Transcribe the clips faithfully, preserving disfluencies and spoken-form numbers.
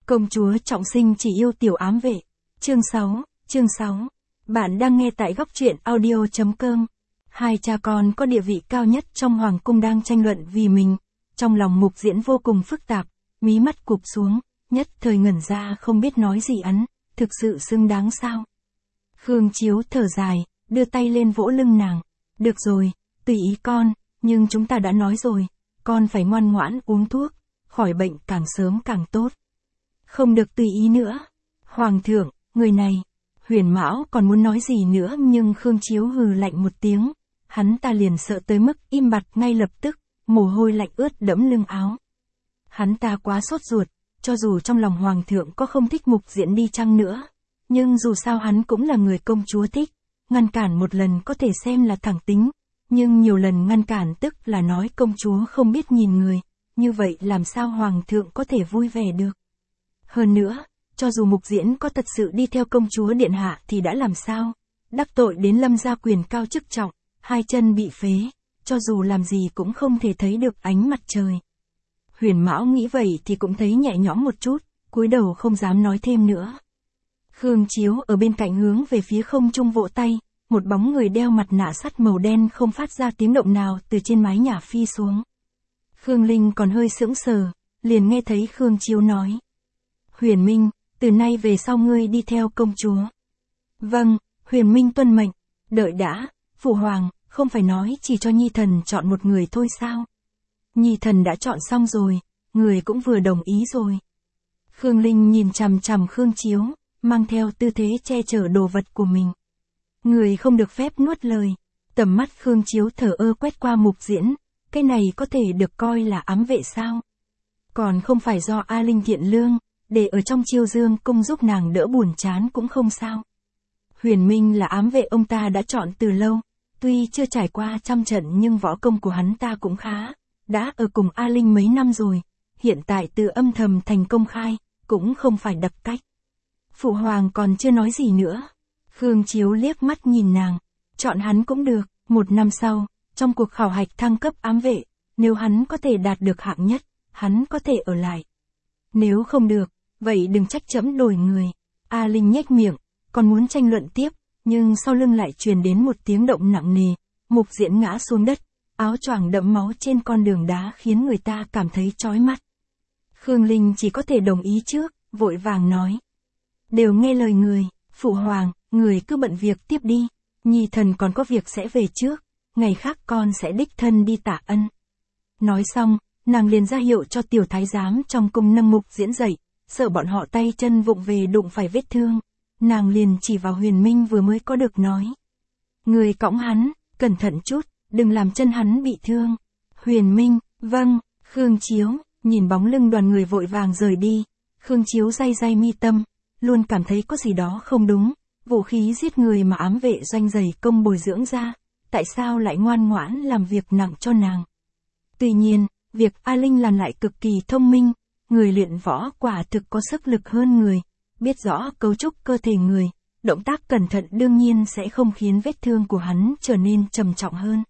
Công chúa trọng sinh chỉ yêu tiểu ám vệ. Chương sáu, chương sáu. Bạn đang nghe tại góc truyện audio chấm com. Hai cha con có địa vị cao nhất trong hoàng cung đang tranh luận vì mình. Trong lòng Mục Diễn vô cùng phức tạp, mí mắt cụp xuống, nhất thời ngẩn ra không biết nói gì ắn, thực sự xứng đáng sao? Khương Chiếu thở dài, đưa tay lên vỗ lưng nàng. Được rồi, tùy ý con, nhưng chúng ta đã nói rồi, con phải ngoan ngoãn uống thuốc, khỏi bệnh càng sớm càng tốt. Không được tùy ý nữa. Hoàng thượng, người này. Huyền Mão còn muốn nói gì nữa nhưng Khương Chiếu hừ lạnh một tiếng. Hắn ta liền sợ tới mức im bặt ngay lập tức, mồ hôi lạnh ướt đẫm lưng áo. Hắn ta quá sốt ruột, cho dù trong lòng hoàng thượng có không thích Mục Diễn đi chăng nữa. Nhưng dù sao hắn cũng là người công chúa thích, ngăn cản một lần có thể xem là thẳng tính. Nhưng nhiều lần ngăn cản tức là nói công chúa không biết nhìn người, như vậy làm sao hoàng thượng có thể vui vẻ được. Hơn nữa, cho dù Mục Diễn có thật sự đi theo công chúa điện hạ thì đã làm sao? Đắc tội đến Lâm gia quyền cao chức trọng, hai chân bị phế, cho dù làm gì cũng không thể thấy được ánh mặt trời. Huyền Mão nghĩ vậy thì cũng thấy nhẹ nhõm một chút, cúi đầu không dám nói thêm nữa. Khương Chiếu ở bên cạnh hướng về phía không trung vỗ tay, một bóng người đeo mặt nạ sắt màu đen không phát ra tiếng động nào từ trên mái nhà phi xuống. Khương Linh còn hơi sững sờ, liền nghe thấy Khương Chiếu nói. Huyền Minh, từ nay về sau ngươi đi theo công chúa. Vâng, Huyền Minh tuân mệnh. Đợi đã, Phụ Hoàng, không phải nói chỉ cho Nhi Thần chọn một người thôi sao? Nhi Thần đã chọn xong rồi, người cũng vừa đồng ý rồi. Khương Linh nhìn chằm chằm Khương Chiếu, mang theo tư thế che chở đồ vật của mình. Người không được phép nuốt lời. Tầm mắt Khương Chiếu thở ơ quét qua Mục Diễn, cái này có thể được coi là ám vệ sao? Còn không phải do A Linh thiện lương, để ở trong Chiêu Dương cung giúp nàng đỡ buồn chán cũng không sao. Huyền Minh là ám vệ ông ta đã chọn từ lâu, tuy chưa trải qua trăm trận nhưng võ công của hắn ta cũng khá, đã ở cùng A Linh mấy năm rồi, hiện tại từ âm thầm thành công khai, cũng không phải đập cách. Phụ Hoàng còn chưa nói gì nữa. Khương Chiếu liếc mắt nhìn nàng, chọn hắn cũng được, một năm sau, trong cuộc khảo hạch thăng cấp ám vệ, nếu hắn có thể đạt được hạng nhất, hắn có thể ở lại. Nếu không được, vậy đừng trách trẫm đổi người. A Linh nhếch miệng, còn muốn tranh luận tiếp, nhưng sau lưng lại truyền đến một tiếng động nặng nề, Mục Diễn ngã xuống đất, áo choàng đẫm máu trên con đường đá khiến người ta cảm thấy chói mắt. Khương Linh chỉ có thể đồng ý trước, vội vàng nói. Đều nghe lời người, Phụ Hoàng, người cứ bận việc tiếp đi, Nhi Thần còn có việc sẽ về trước, ngày khác con sẽ đích thân đi tạ ân. Nói xong, nàng liền ra hiệu cho tiểu thái giám trong cung nâng Mục Diễn dậy, sợ bọn họ tay chân vụng về đụng phải vết thương. Nàng liền chỉ vào Huyền Minh vừa mới có được nói. Người cõng hắn, cẩn thận chút, đừng làm chân hắn bị thương. Huyền Minh, vâng. Khương Chiếu, nhìn bóng lưng đoàn người vội vàng rời đi. Khương Chiếu day day mi tâm, luôn cảm thấy có gì đó không đúng. Vũ khí giết người mà ám vệ doanh dày công bồi dưỡng ra, tại sao lại ngoan ngoãn làm việc nặng cho nàng? Tuy nhiên, việc A Linh làm lại cực kỳ thông minh, người luyện võ quả thực có sức lực hơn người, biết rõ cấu trúc cơ thể người, động tác cẩn thận đương nhiên sẽ không khiến vết thương của hắn trở nên trầm trọng hơn.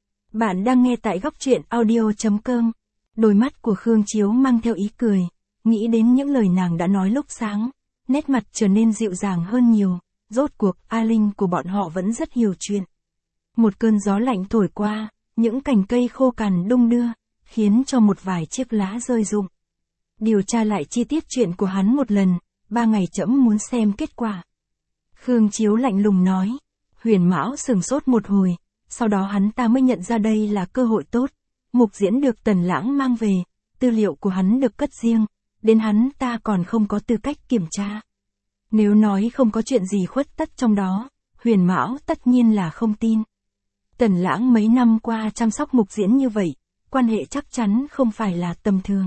Bạn đang nghe tại góc truyện audio chấm com. Đôi mắt của Khương Chiếu mang theo ý cười, nghĩ đến những lời nàng đã nói lúc sáng, nét mặt trở nên dịu dàng hơn nhiều, rốt cuộc A Linh của bọn họ vẫn rất hiểu chuyện. Một cơn gió lạnh thổi qua, những cành cây khô cằn đung đưa, khiến cho một vài chiếc lá rơi rụng. Điều tra lại chi tiết chuyện của hắn một lần, ba ngày trẫm muốn xem kết quả. Khương Chiếu lạnh lùng nói. Huyền Mão sừng sốt một hồi, sau đó hắn ta mới nhận ra đây là cơ hội tốt. Mục Diễn được Tần Lãng mang về, tư liệu của hắn được cất riêng, đến hắn ta còn không có tư cách kiểm tra. Nếu nói không có chuyện gì khuất tất trong đó, Huyền Mão tất nhiên là không tin. Tần Lãng mấy năm qua chăm sóc Mục Diễn như vậy, quan hệ chắc chắn không phải là tầm thường.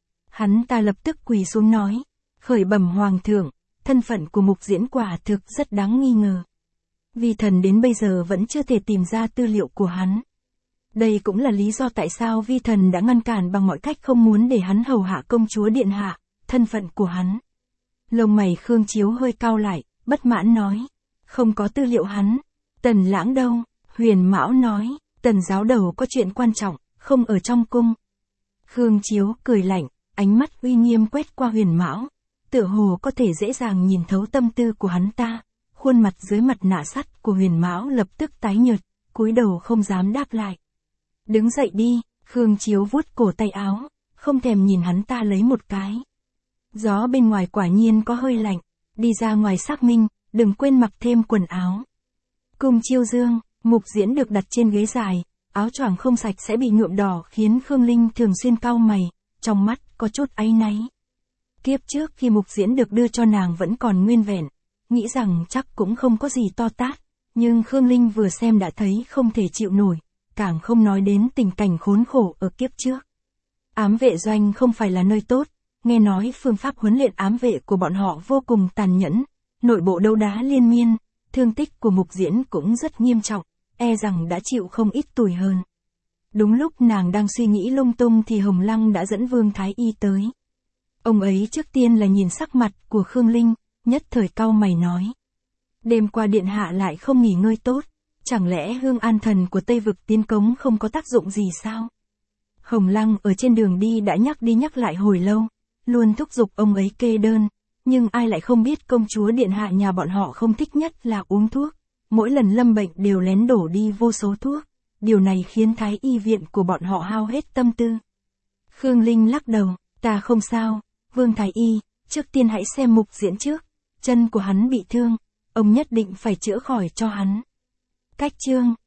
Hắn ta lập tức quỳ xuống nói. Khởi bẩm Hoàng thượng, thân phận của Mục Diễn quả thực rất đáng nghi ngờ. Vi thần đến bây giờ vẫn chưa thể tìm ra tư liệu của hắn. Đây cũng là lý do tại sao vi thần đã ngăn cản bằng mọi cách không muốn để hắn hầu hạ công chúa điện hạ, thân phận của hắn. Lông mày Khương Chiếu hơi cau lại, bất mãn nói. Không có tư liệu hắn. Tần Lãng đâu? Huyền Mão nói. Tần giáo đầu có chuyện quan trọng, không ở trong cung. Khương Chiếu cười lạnh, ánh mắt uy nghiêm quét qua Huyền Mão. tựa hồ có thể dễ dàng nhìn thấu tâm tư của hắn ta. Khuôn mặt dưới mặt nạ sắt của Huyền Mão lập tức tái nhợt, cúi đầu không dám đáp lại. Đứng dậy đi, Khương Chiếu vuốt cổ tay áo, không thèm nhìn hắn ta lấy một cái. Gió bên ngoài quả nhiên có hơi lạnh, đi ra ngoài xác minh, đừng quên mặc thêm quần áo. Cung Chiêu Dương, Mục Diễn được đặt trên ghế dài, áo choàng không sạch sẽ bị nhuộm đỏ khiến Khương Linh thường xuyên cau mày, trong mắt có chút áy náy. Kiếp trước khi Mục Diễn được đưa cho nàng vẫn còn nguyên vẹn, nghĩ rằng chắc cũng không có gì to tát, nhưng Khương Linh vừa xem đã thấy không thể chịu nổi, càng không nói đến tình cảnh khốn khổ ở kiếp trước. Ám vệ doanh không phải là nơi tốt, nghe nói phương pháp huấn luyện ám vệ của bọn họ vô cùng tàn nhẫn, nội bộ đấu đá liên miên, thương tích của Mục Diễn cũng rất nghiêm trọng, e rằng đã chịu không ít tủi hờn. Đúng lúc nàng đang suy nghĩ lung tung thì Hồng Lăng đã dẫn Vương Thái Y tới. Ông ấy trước tiên là nhìn sắc mặt của Khương Linh, nhất thời cau mày nói. Đêm qua điện hạ lại không nghỉ ngơi tốt, chẳng lẽ hương an thần của Tây Vực tiến cống không có tác dụng gì sao? Hồng Lăng ở trên đường đi đã nhắc đi nhắc lại hồi lâu, luôn thúc giục ông ấy kê đơn, nhưng ai lại không biết công chúa điện hạ nhà bọn họ không thích nhất là uống thuốc, mỗi lần lâm bệnh đều lén đổ đi vô số thuốc, điều này khiến thái y viện của bọn họ hao hết tâm tư. Khương Linh lắc đầu, ta không sao, Vương Thái Y, trước tiên hãy xem Mục Diễn trước, chân của hắn bị thương, ông nhất định phải chữa khỏi cho hắn. Cách chương,